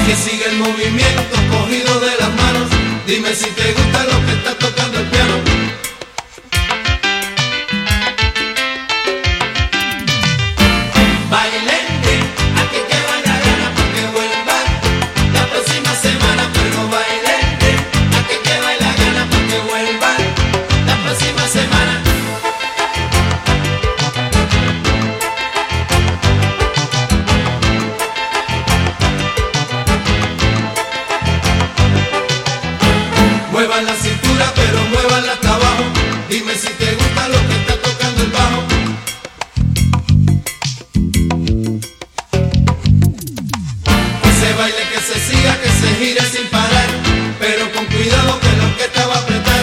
que sigue el movimiento cogido de las manos. Dime si te gusta lo que está tocando el piano. Bailente, aquí que vaya gana pa' que vuelva la próxima semana. Pero bailente, aquí que baila gana pa' que vuelva la próxima semana. Muevan la cintura, pero muévanla hasta abajo. Dime si te gusta lo que está tocando el bajo. Ese baile que se siga, que se gire sin parar, pero con cuidado que la orquesta va a apretar.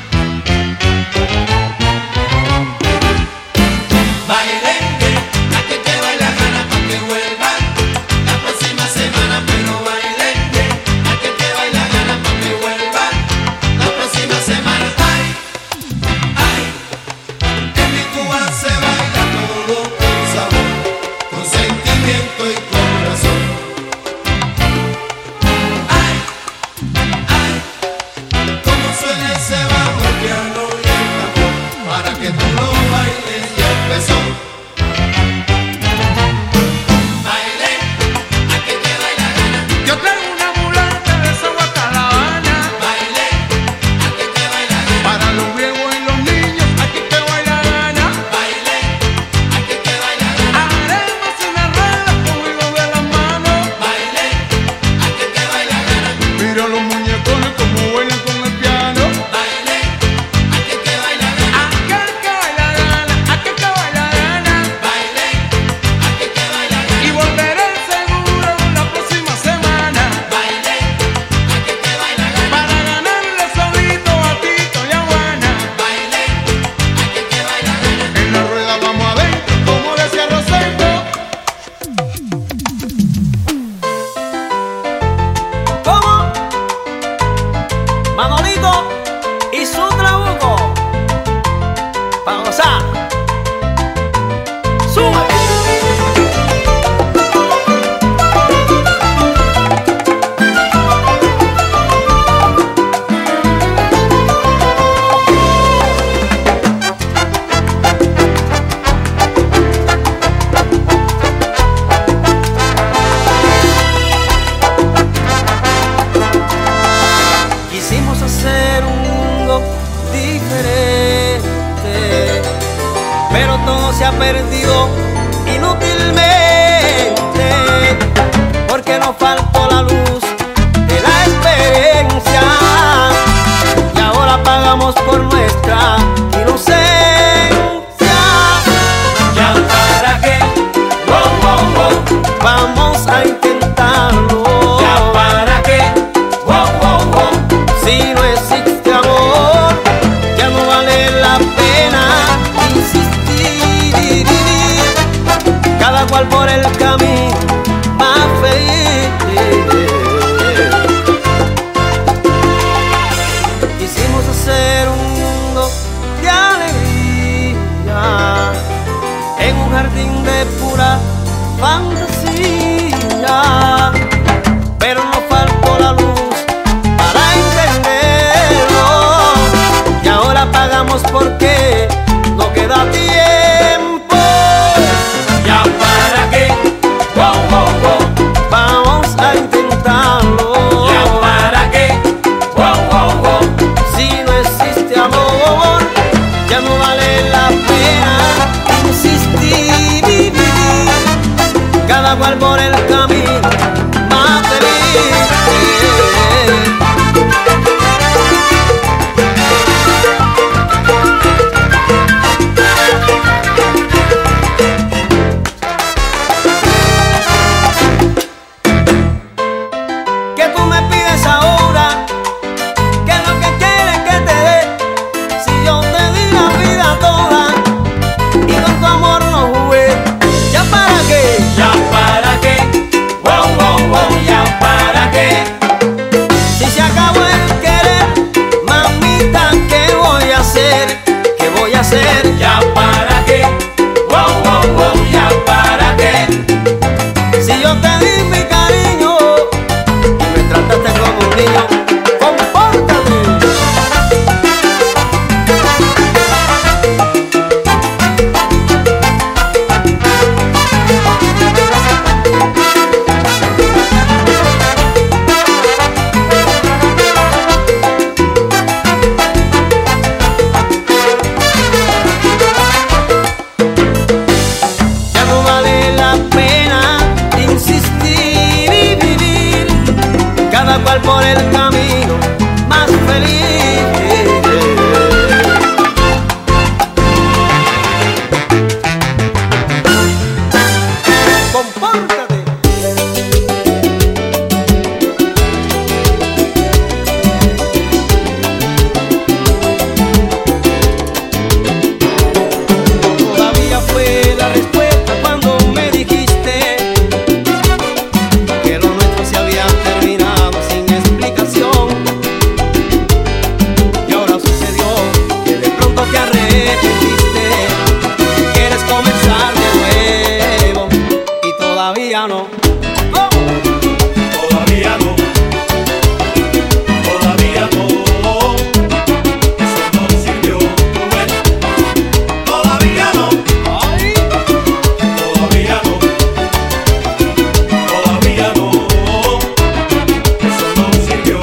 Bailente, aquí que baila gana pa' que vuelva la próxima semana. Pero bailente, aquí que baila gana pa' que vuelva la próxima semana. Ay, ay, en mi Cuba se baila todo con sabor, con sentimiento y con razón. Ay, ay, cómo suena ese bajo, el piano y el tambor, para que tú lo bailes y empezó. Baile, aquí que baila gana. Yo traigo una mulata de Sagua hasta La Habana. Baile, aquí que baila gana. Para los viejos y los niños, aquí te baila gana. Baile, aquí que baila gana. Haremos una rueda con hilo de las manos. Baile, aquí que baila gana. Mira los muñecones como bailan con el piano. Baile, aquí que baila gana. Aquel que baila gana, aquel que baila gana. Baile, aquí que baila gana. Y volveré seguro la próxima semana. Baile, aquí que baila gana. Para ganarle solito a Tito y a Juana. Baile, aquí que baila gana. En la rueda vamos a ver, como decía Rosendo. ¿Cómo? Manolito y su trabuco. Pa' gozar. ¡Sube! Quisimos hacer un mundo diferente, pero todo se ha perdido inútilmente, porque nos faltó la luz de la experiencia y ahora pagamos por nuestra inocencia. ¿Ya para qué? Wow, wow, wow. Vamos a intentarlo. ¿Ya para qué? Wow, wow, wow. Si no existe amor, ya no vale la pena insistir. Cada cual por el camino más feliz. Quisimos hacer un mundo de alegría en un jardín de pura fantasía, pero nos faltó la luz para entenderlo y ahora pagamos porque no queda tiempo. ¿Ya para qué? Wow, wow, wow. Vamos a intentarlo. ¿Ya para qué? Wow, wow, wow. Si no existe amor, ya no vale la pena insistir. Cada cual por el camino más feliz. ¿Qué tú me pides ahora? ¿Qué es lo que quieres que te dé? Si yo te di la vida toda y con tu amor no jugué, ¿ya para qué? ¿Ya para qué? Wow, wow, wow. ¿Ya para qué? Si se acabó el querer, mamita, ¿qué voy a hacer? ¿Qué voy a hacer? ¿Ya para qué? Wow, wow, wow. ¿Ya para qué? Si yo te di mi cariño niño, compórtate. Ya no vale la pena insistir y vivir, cada cual por el camino más feliz. Compórtate. Todavía fue la respuesta cuando me dijiste que lo nuestro se había terminado sin explicación. Y ahora sucedió que de pronto te arrepentiste, quieres comenzar de nuevo y todavía no. ¿Cómo? Todavía no, todavía no, eso no sirvió, bueno, todavía no, Ay, todavía no, todavía no, eso no sirvió,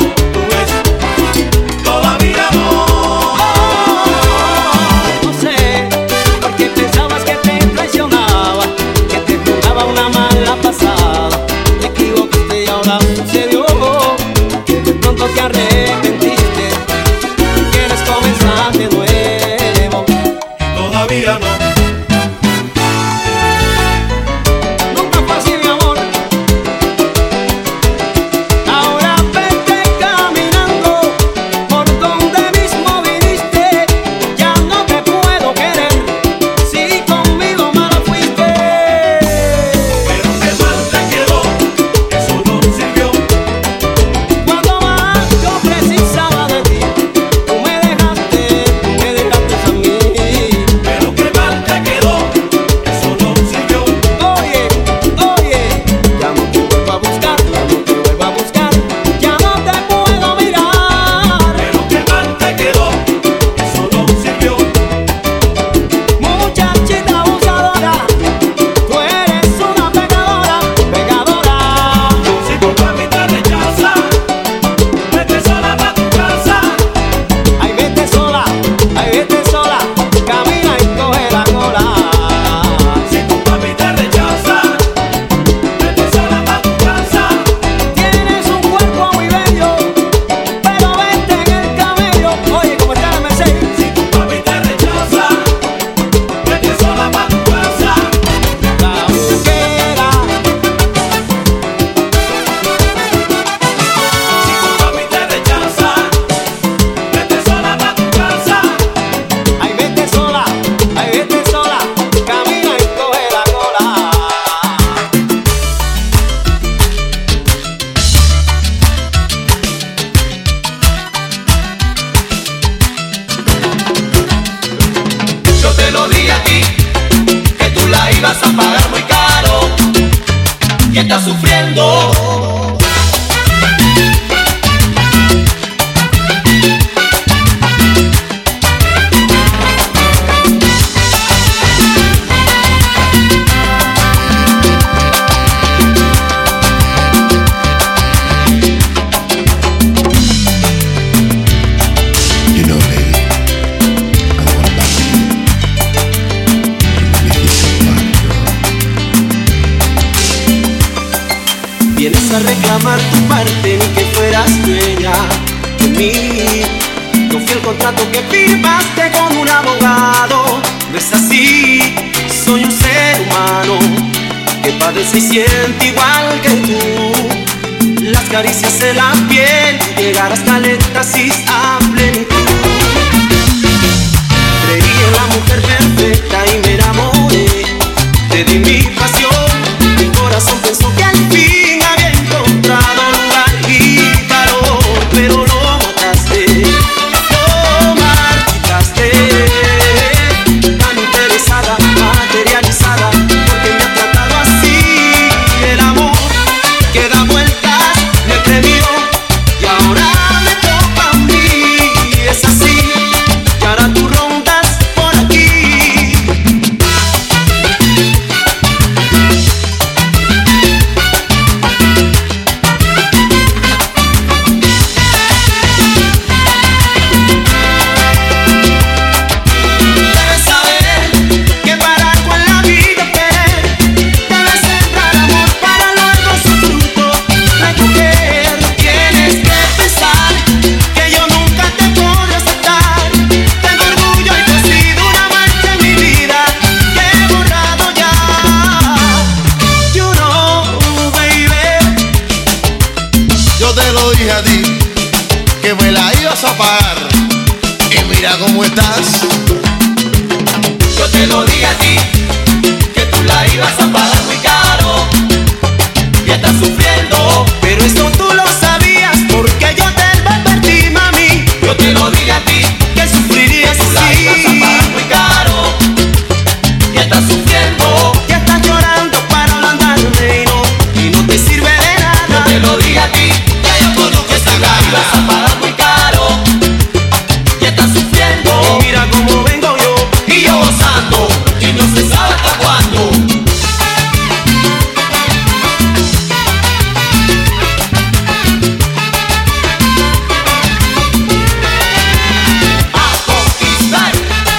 todavía no. no sé, porque pensabas que te traicionaba, que te jugaba una mala pasada. Te equivocaste y ahora sucedió que de pronto te arrepentiste, quieres comenzar de nuevo. Todavía no, Nunca fue así, mi amor. Ahora vete caminando por donde mismo viniste. Ya no te puedo querer si conmigo mala fuiste. pero qué mal te quedó, eso no sirvió, Cuando más yo precisaba de ti, tú me dejaste a mí. pero qué mal te quedó, eso no sirvió, Oye, oye, ya no te vuelvo a buscar, ya no te vuelvo a buscar, ya no te puedo mirar. pero qué mal te quedó, eso no sirvió. Muchachita abusadora, tú eres una pecadora, pecadora. Si tu papi te rechaza, vete sola pa' tu casa. Ay, vete sola, camina y coge la cola. Si tu papi te rechaza, vete sola pa' tu casa. Tienes un cuerpo muy bello, pero vete en el camello. Oye, ¿cómo está el Mercedes? Si tu papi te rechaza, vete sola pa' tu casa. La busquera. Si tu papi te rechaza, vete sola pa' tu casa. Ay, vete sola, camina y coge la cola. Yo te lo dije a ti, que tú la ibas a pagar muy caro y estás sufriendo. You know, baby, I want to love you. Make you so fine, girl. Vienes a reclamar tu parte, ni que fueras dueña de mí. No fui el contrato que firmaste con un abogado. No es así, soy un ser humano que padece y siente igual que tú. Las caricias en la piel, llegar hasta el éxtasis a plenitud. Creí en la mujer perfecta y me enamoré. Te di mi pasión, mi corazón pensó que al fin había encontrado lugar y calor, pero lo mataste, lo marchitaste. Tan interesada, materializada, porque me ha tratado así. El amor que da vueltas me premió y ahora lo dije a ti, que me la ibas a pagar. Y mira cómo estás. Yo te lo dije a ti, que tú la ibas a pagar muy caro y estás sufriendo. Pero eso tú lo sabías porque yo te lo advertí, mami. Yo te lo dije a ti, Que sufrirías tú la ibas a pagar muy caro y estás sufriendo. que estás llorando para ablandarme y no te sirve de Yo nada. te lo dije a ti, Ya yo conozco esa tú la ibas a gana. pagar muy caro y estás sufriendo. Mira cómo vengo yo. Y yo gozando y no se sabe hasta cuándo. A conquistar.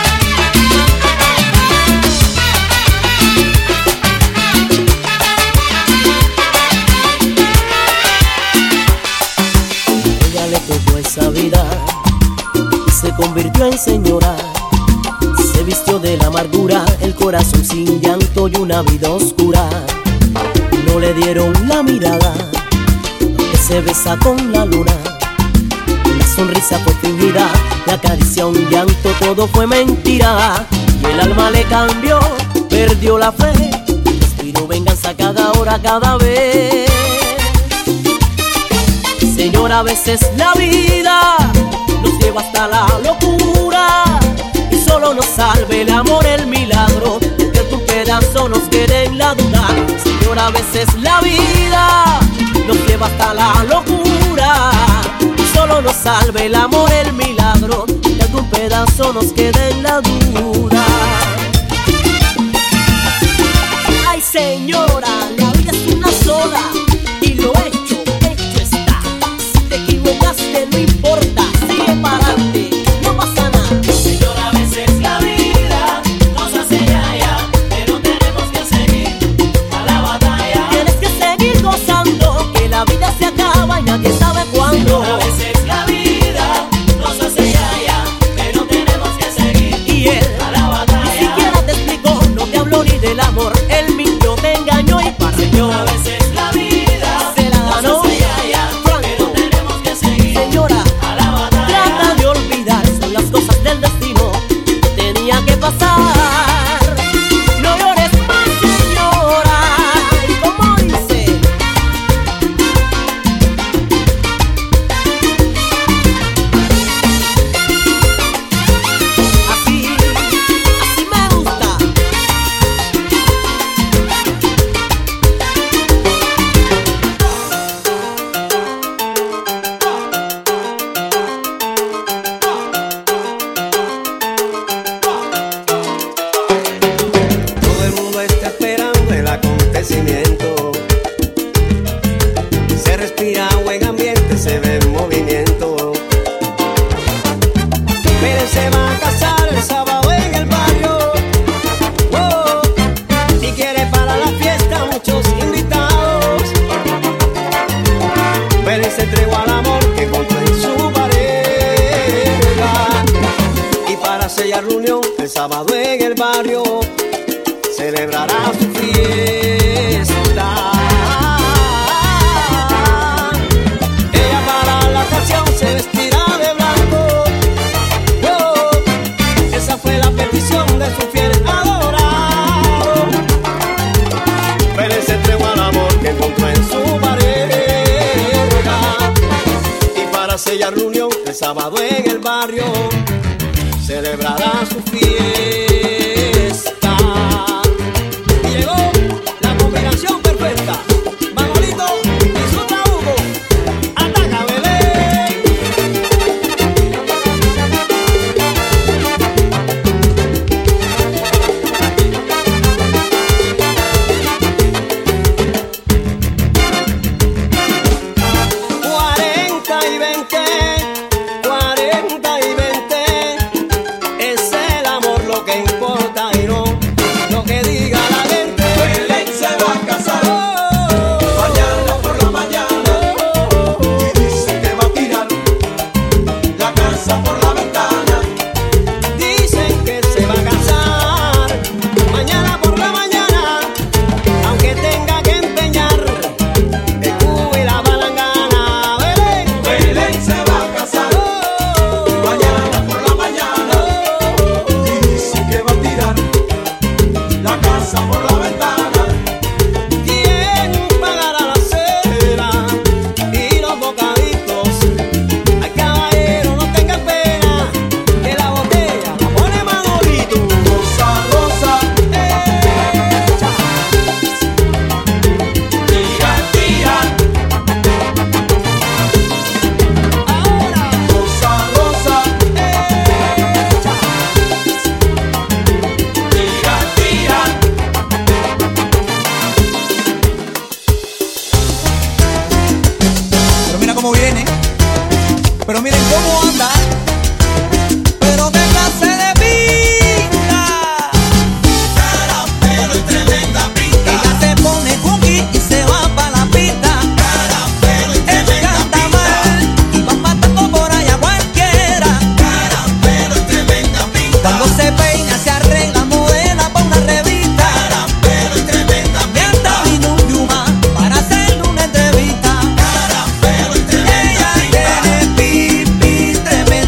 Ella le tocó esa vida y se convirtió en señora. Se vistió de la amargura, el corazón sin llanto y una vida oscura. No le dieron la mirada que se besa con la luna. La sonrisa fue fingida, la caricia un llanto, todo fue mentira. Y el alma le cambió, perdió la fe, respiró venganza cada hora, cada vez. Señora, a veces la vida nos lleva hasta la locura y solo nos salve el amor, el milagro, que tu pedazo nos quede en la duda. Señora, a veces la vida nos lleva hasta la locura y solo nos salve el amor, el milagro, que algún pedazo nos quede en la duda. Ay, señora, la vida es una sola y lo hecho, hecho está. Si te equivocaste no importa, sigue para adelante, no pasa nada. Señora, a veces la vida nos hace ya, pero tenemos que seguir a la batalla. Tienes que seguir gozando, que la vida se acaba y nadie sabe cuándo. A veces la vida nos hace ya, pero tenemos que seguir Y él a la ni batalla. siquiera te explicó, no te habló ni del amor, él mintió, te engañó y para A veces la vida se la nos ganó. hace ya, pero tenemos que seguir Señora, a la batalla. trata de olvidar, son las cosas del destino que tenía que pasar. No llores más, señora. ¿Y cómo dice? Así me gusta. Todo el mundo está esperando el acontecimiento. Se respira buen ambiente, se ve movimiento. Pérez se va a casar el sábado en el barrio. Oh, y quiere para la fiesta muchos invitados. Pérez se entregó al amor que encontró en su pareja. Y para sellar la unión el sábado en el barrio celebrará su fiesta. Ella para la ocasión se vestirá de blanco. Oh, esa fue la petición de su fiel adorado. Pérez se entregó al amor que encontró en su pareja. Y para sellar la unión el sábado en el barrio celebrará su fiesta. Y llegó la combinación perfecta. Manolito y su trabuco. Ataca, Belén. Cuarenta y 20 es el amor lo que cómo viene, pero miren cómo anda. Pero qué clase de pinta, Caramelo y tremenda pinta. ella se pone cookie y se va pa' la pista. Caramelo y Ella tremenda canta pinta. mal y va matando por allá cualquiera. Caramelo y tremenda pinta. Cuando se peina, se arregla, modela pa' una revista. Caramelo y tremenda Y hasta pinta. vino un Yuma para hacerle una entrevista. Caramelo y tremenda Ella pinta. tiene pipi tremenda.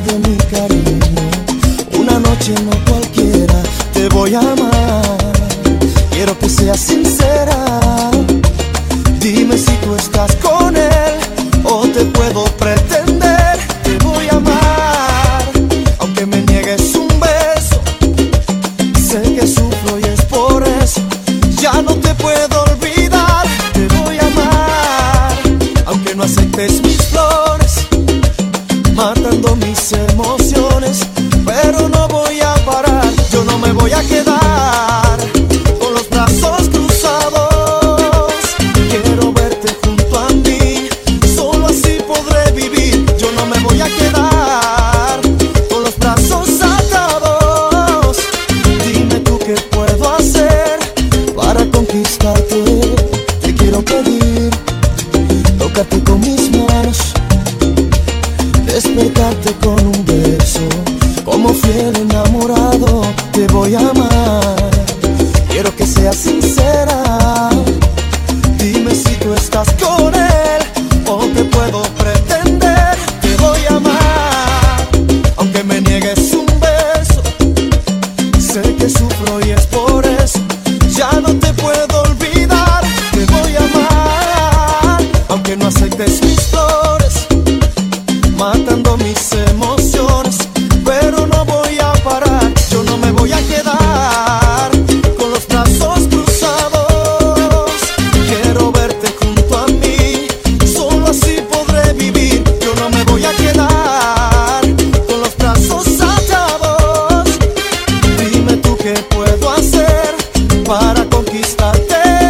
de mi cariño. Una noche no cualquiera, te voy a amar. Quiero que seas sincera. Dime si tú estás con él o te puedo pretender. Te voy a amar, aunque me niegues un beso. Sé que sufro y es por eso. Ya no te puedo olvidar. Te voy a amar, aunque no aceptes mis flores, matando mis emociones. Pero no voy a parar, yo no me voy a quedar con los brazos cruzados. Quiero verte junto a mí, solo así podré vivir. Yo no me voy a quedar con los brazos atados. Dime tú qué puedo hacer para conquistarte. Te quiero pedir, tócate con mis manos, despertarte con un beso. Como fiel enamorado te voy a amar. Quiero que seas sincera. Dime si tú estás con él o te puedo pretender. Te voy a amar, aunque me niegues un beso. Sé que sufro y es por eso. Ya no te puedo olvidar. Te voy a amar, aunque no aceptes mis flores, matando mis emociones. Pero no voy a parar, yo no me voy a quedar con los brazos cruzados. Quiero verte junto a mí, solo así podré vivir. Yo no me voy a quedar con los brazos atados. Dime tú qué puedo hacer para conquistarte.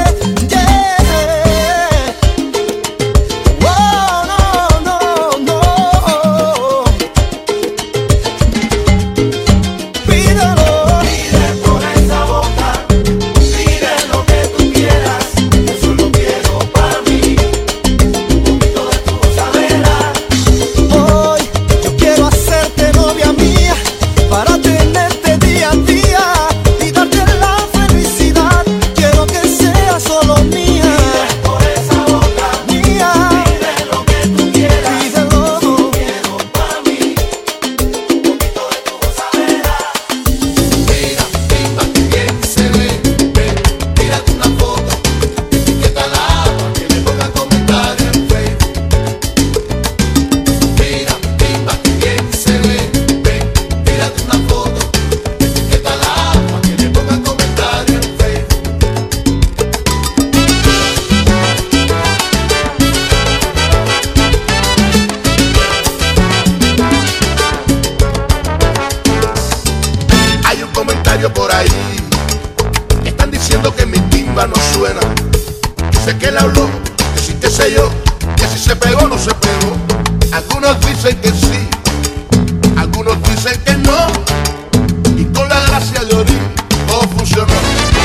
Por ahí están diciendo que mi timba no suena. Sé que él habló, que sí, que sé yo, que si se pegó no se pegó. Algunos dicen que sí, algunos dicen que no, y con la gracia de Orín todo funcionó.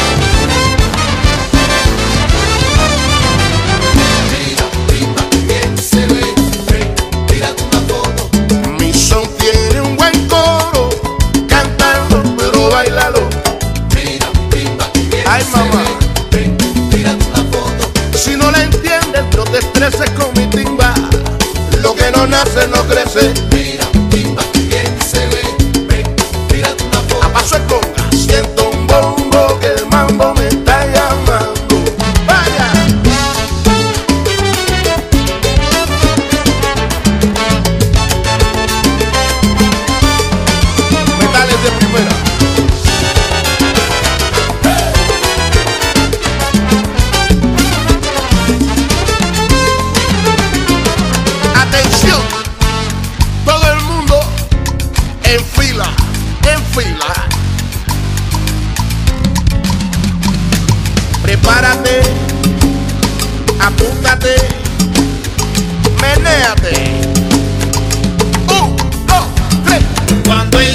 Mira, timba, bien se ve, ven, tírate una foto. Mi son tiene un buen coro, cantando pero bailalo. Mira, timba, bien Ay, se mamá. ve, ven, tírate una foto. Si no la entiendes, no te estreses con mi timba. Lo que no nace no crece. Mira, timba, bien se ve, ven, tírate una foto. A paso de conga, siento un bombo que el mambo me está llamando. Vaya. Metales de primera. Atención, todo el mundo en fila, en fila. Prepárate, apúntate, menéate. 1, 2, 3. Cuando